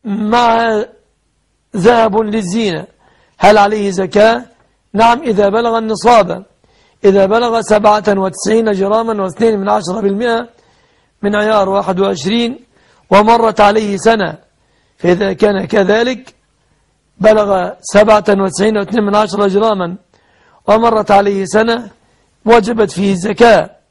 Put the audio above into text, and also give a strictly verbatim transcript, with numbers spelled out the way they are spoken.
مع ذهب للزينة هل عليه زكاة؟ نعم، إذا بلغ النصاب، إذا بلغ سبعة وتسعين جراما واثنين من عشرة بالمئة من عيار واحد وعشرين ومرت عليه سنة، فإذا كان كذلك بلغ سبعة وتسعين واثنين من عشرة جراما ومرت عليه سنة وجبت فيه الزكاة.